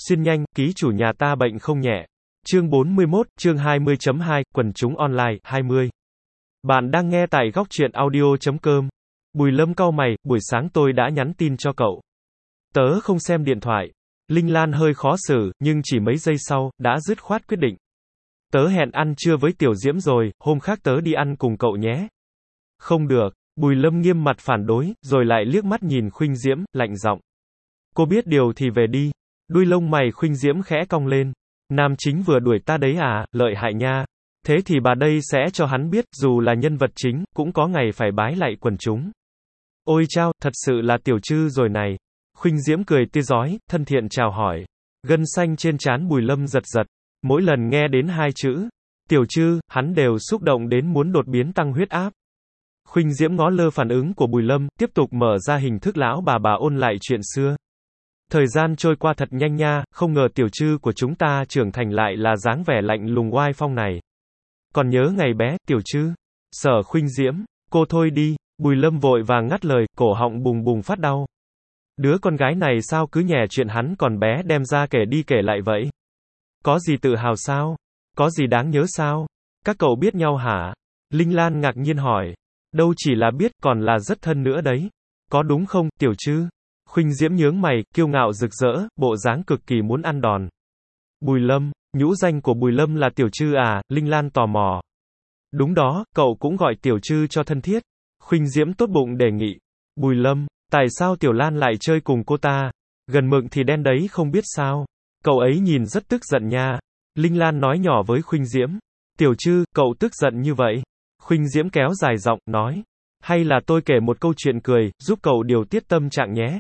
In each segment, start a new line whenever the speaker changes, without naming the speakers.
Xuyên nhanh, ký chủ nhà ta bệnh không nhẹ. Chương 41, chương 20.2, quần chúng online, 20. Bạn đang nghe tại góc truyện audio.com. Bùi Lâm cau mày, buổi sáng tôi đã nhắn tin cho cậu. Tớ không xem điện thoại. Linh Lan hơi khó xử, nhưng chỉ mấy giây sau, đã dứt khoát quyết định. Tớ hẹn ăn trưa với Tiểu Diễm rồi, hôm khác tớ đi ăn cùng cậu nhé. Không được. Bùi Lâm nghiêm mặt phản đối, rồi lại liếc mắt nhìn Khuynh Diễm, lạnh giọng. Cô biết điều thì về đi. Đuôi lông mày Khuynh Diễm khẽ cong lên. Nam chính vừa đuổi ta đấy à, lợi hại nha. Thế thì bà đây sẽ cho hắn biết, dù là nhân vật chính, cũng có ngày phải bái lại quần chúng. Ôi chao, thật sự là Tiểu Trư rồi này. Khuynh Diễm cười tươi rói, thân thiện chào hỏi. Gân xanh trên trán Bùi Lâm giật giật. Mỗi lần nghe đến hai chữ Tiểu Trư, hắn đều xúc động đến muốn đột biến tăng huyết áp. Khuynh Diễm ngó lơ phản ứng của Bùi Lâm, tiếp tục mở ra hình thức lão bà ôn lại chuyện xưa. Thời gian trôi qua thật nhanh nha, không ngờ Tiểu Trư của chúng ta trưởng thành lại là dáng vẻ lạnh lùng oai phong này. Còn nhớ ngày bé, Tiểu Trư? Sở Khuynh Diễm, cô thôi đi. Bùi Lâm vội vàng ngắt lời, cổ họng bùng bùng phát đau. Đứa con gái này sao cứ nhè chuyện hắn còn bé đem ra kể đi kể lại vậy? Có gì tự hào sao? Có gì đáng nhớ sao? Các cậu biết nhau hả? Linh Lan ngạc nhiên hỏi. Đâu chỉ là biết, còn là rất thân nữa đấy. Có đúng không, Tiểu Trư? Khuynh Diễm nhướng mày, kiêu ngạo rực rỡ, bộ dáng cực kỳ muốn ăn đòn. Bùi Lâm, nhũ danh của Bùi Lâm là Tiểu Trư à? Linh Lan tò mò. Đúng đó, cậu cũng gọi Tiểu Trư cho thân thiết. Khuynh Diễm tốt bụng đề nghị. Bùi Lâm, tại sao Tiểu Lan lại chơi cùng cô ta? Gần mực thì đen đấy không biết sao? Cậu ấy nhìn rất tức giận nha. Linh Lan nói nhỏ với Khuynh Diễm. Tiểu Trư, cậu tức giận như vậy? Khuynh Diễm kéo dài giọng, nói. Hay là tôi kể một câu chuyện cười, giúp cậu điều tiết tâm trạng nhé.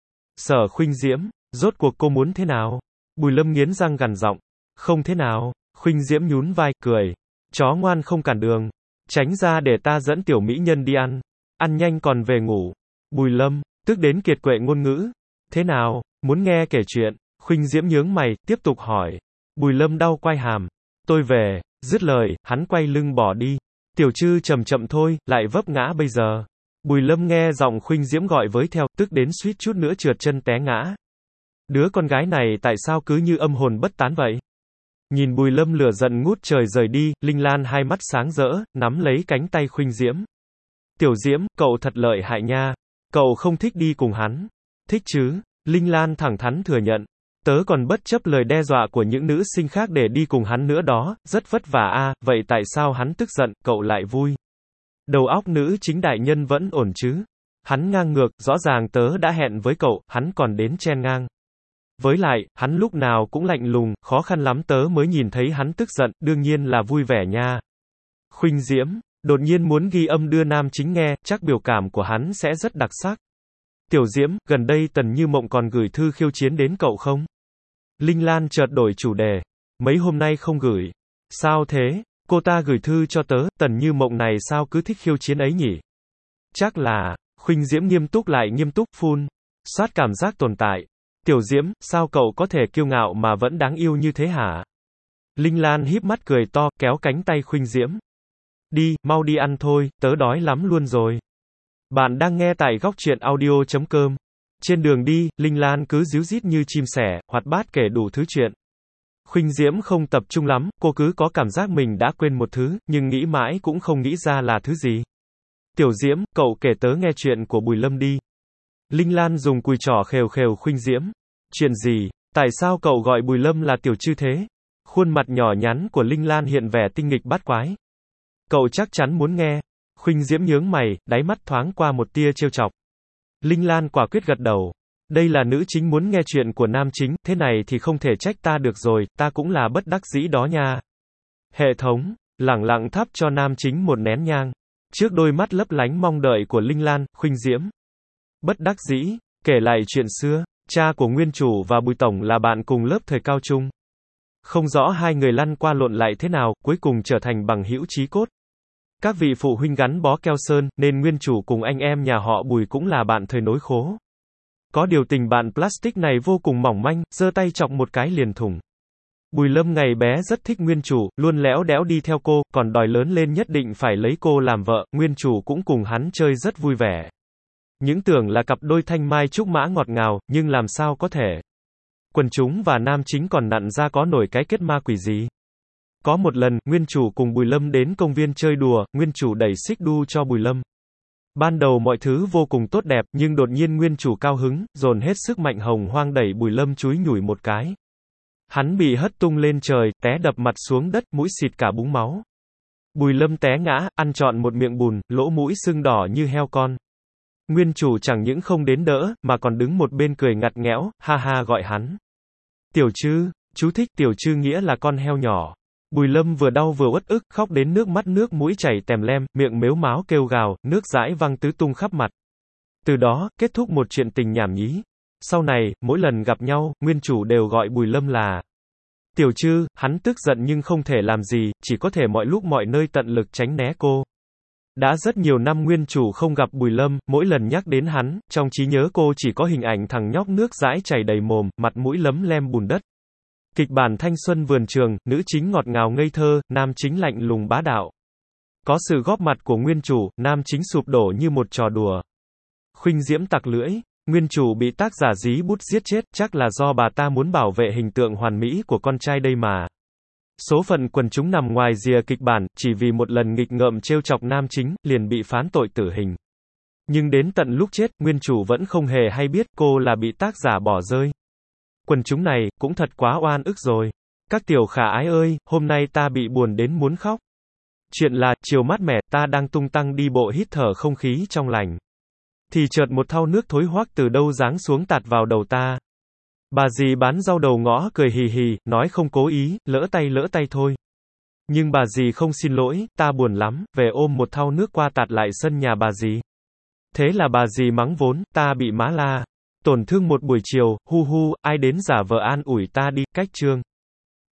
Sở Khuynh Diễm, rốt cuộc cô muốn thế nào? Bùi Lâm nghiến răng gằn giọng. Không thế nào. Khuynh Diễm nhún vai, cười. Chó ngoan không cản đường. Tránh ra để ta dẫn tiểu mỹ nhân đi ăn. Ăn nhanh còn về ngủ. Bùi Lâm, tức đến kiệt quệ ngôn ngữ. Thế nào, muốn nghe kể chuyện? Khuynh Diễm nhướng mày, tiếp tục hỏi. Bùi Lâm đau quai hàm. Tôi về. Dứt lời, hắn quay lưng bỏ đi. Tiểu Trư chậm chậm thôi, lại vấp ngã bây giờ. Bùi Lâm nghe giọng Khuynh Diễm gọi với theo, tức đến suýt chút nữa trượt chân té ngã. Đứa con gái này tại sao cứ như âm hồn bất tán vậy? Nhìn Bùi Lâm lửa giận ngút trời rời đi, Linh Lan hai mắt sáng rỡ, nắm lấy cánh tay Khuynh Diễm. Tiểu Diễm, cậu thật lợi hại nha. Cậu không thích đi cùng hắn. Thích chứ? Linh Lan thẳng thắn thừa nhận. Tớ còn bất chấp lời đe dọa của những nữ sinh khác để đi cùng hắn nữa đó, rất vất vả a. Vậy tại sao hắn tức giận, cậu lại vui? Đầu óc nữ chính đại nhân vẫn ổn chứ? Hắn ngang ngược, rõ ràng tớ đã hẹn với cậu, hắn còn đến chen ngang. Với lại, hắn lúc nào cũng lạnh lùng, khó khăn lắm tớ mới nhìn thấy hắn tức giận, đương nhiên là vui vẻ nha. Khuynh Diễm, đột nhiên muốn ghi âm đưa nam chính nghe, chắc biểu cảm của hắn sẽ rất đặc sắc. Tiểu Diễm, gần đây Tần Như Mộng còn gửi thư khiêu chiến đến cậu không? Linh Lan chợt đổi chủ đề. Mấy hôm nay không gửi. Sao thế? Cô ta gửi thư cho tớ, Tần Như Mộng này sao cứ thích khiêu chiến ấy nhỉ? Chắc là, Khuynh Diễm nghiêm túc lại nghiêm túc phun. Soát cảm giác tồn tại. Tiểu Diễm, sao cậu có thể kiêu ngạo mà vẫn đáng yêu như thế hả? Linh Lan híp mắt cười to, kéo cánh tay Khuynh Diễm. Đi, mau đi ăn thôi, tớ đói lắm luôn rồi. Bạn đang nghe tại góc truyện audio.com. Trên đường đi, Linh Lan cứ díu dít như chim sẻ, hoạt bát kể đủ thứ chuyện. Khuynh Diễm không tập trung lắm, cô cứ có cảm giác mình đã quên một thứ, nhưng nghĩ mãi cũng không nghĩ ra là thứ gì. Tiểu Diễm, cậu kể tớ nghe chuyện của Bùi Lâm đi. Linh Lan dùng cùi trỏ khều khều Khuynh Diễm. Chuyện gì? Tại sao cậu gọi Bùi Lâm là Tiểu Trư thế? Khuôn mặt nhỏ nhắn của Linh Lan hiện vẻ tinh nghịch bát quái. Cậu chắc chắn muốn nghe. Khuynh Diễm nhướng mày, đáy mắt thoáng qua một tia trêu chọc. Linh Lan quả quyết gật đầu. Đây là nữ chính muốn nghe chuyện của nam chính, thế này thì không thể trách ta được rồi, ta cũng là bất đắc dĩ đó nha. Hệ thống, lẳng lặng thắp cho nam chính một nén nhang. Trước đôi mắt lấp lánh mong đợi của Linh Lan, Khuynh Diễm. Bất đắc dĩ, kể lại chuyện xưa, cha của nguyên chủ và Bùi Tổng là bạn cùng lớp thời cao trung. Không rõ hai người lăn qua lộn lại thế nào, cuối cùng trở thành bằng hữu chí cốt. Các vị phụ huynh gắn bó keo sơn, nên nguyên chủ cùng anh em nhà họ Bùi cũng là bạn thời nối khố. Có điều tình bạn plastic này vô cùng mỏng manh, giơ tay chọc một cái liền thủng. Bùi Lâm ngày bé rất thích nguyên chủ, luôn léo đẽo đi theo cô, còn đòi lớn lên nhất định phải lấy cô làm vợ, nguyên chủ cũng cùng hắn chơi rất vui vẻ. Những tưởng là cặp đôi thanh mai trúc mã ngọt ngào, nhưng làm sao có thể. Quần chúng và nam chính còn nặn ra có nổi cái kết ma quỷ gì. Có một lần, nguyên chủ cùng Bùi Lâm đến công viên chơi đùa, nguyên chủ đẩy xích đu cho Bùi Lâm. Ban đầu mọi thứ vô cùng tốt đẹp, nhưng đột nhiên nguyên chủ cao hứng, dồn hết sức mạnh hồng hoang đẩy Bùi Lâm chúi nhủi một cái. Hắn bị hất tung lên trời, té đập mặt xuống đất, mũi xịt cả búng máu. Bùi Lâm té ngã, ăn trọn một miệng bùn, lỗ mũi sưng đỏ như heo con. Nguyên chủ chẳng những không đến đỡ, mà còn đứng một bên cười ngặt nghẽo, ha ha gọi hắn. Tiểu Trư, chú thích Tiểu Trư nghĩa là con heo nhỏ. Bùi Lâm vừa đau vừa uất ức, khóc đến nước mắt nước mũi chảy tèm lem, miệng mếu máo kêu gào, nước dãi văng tứ tung khắp mặt. Từ đó, kết thúc một chuyện tình nhảm nhí. Sau này, mỗi lần gặp nhau, nguyên chủ đều gọi Bùi Lâm là Tiểu Trư, hắn tức giận nhưng không thể làm gì, chỉ có thể mọi lúc mọi nơi tận lực tránh né cô. Đã rất nhiều năm nguyên chủ không gặp Bùi Lâm, mỗi lần nhắc đến hắn, trong trí nhớ cô chỉ có hình ảnh thằng nhóc nước dãi chảy đầy mồm, mặt mũi lấm lem bùn đất. Kịch bản thanh xuân vườn trường, nữ chính ngọt ngào ngây thơ, nam chính lạnh lùng bá đạo. Có sự góp mặt của nguyên chủ, nam chính sụp đổ như một trò đùa. Khuynh Diễm tặc lưỡi, nguyên chủ bị tác giả dí bút giết chết, chắc là do bà ta muốn bảo vệ hình tượng hoàn mỹ của con trai đây mà. Số phận quần chúng nằm ngoài rìa kịch bản, chỉ vì một lần nghịch ngợm trêu chọc nam chính, liền bị phán tội tử hình. Nhưng đến tận lúc chết, nguyên chủ vẫn không hề hay biết cô là bị tác giả bỏ rơi. Quần chúng này, cũng thật quá oan ức rồi. Các tiểu khả ái ơi, hôm nay ta bị buồn đến muốn khóc. Chuyện là, chiều mát mẻ, ta đang tung tăng đi bộ hít thở không khí trong lành. Thì chợt một thau nước thối hoắc từ đâu giáng xuống tạt vào đầu ta. Bà dì bán rau đầu ngõ cười hì hì, nói không cố ý, lỡ tay thôi. Nhưng bà dì không xin lỗi, ta buồn lắm, về ôm một thau nước qua tạt lại sân nhà bà dì. Thế là bà dì mắng vốn, ta bị má la. Tổn thương một buổi chiều, hu hu, ai đến giả vờ an ủi ta đi, cách chương.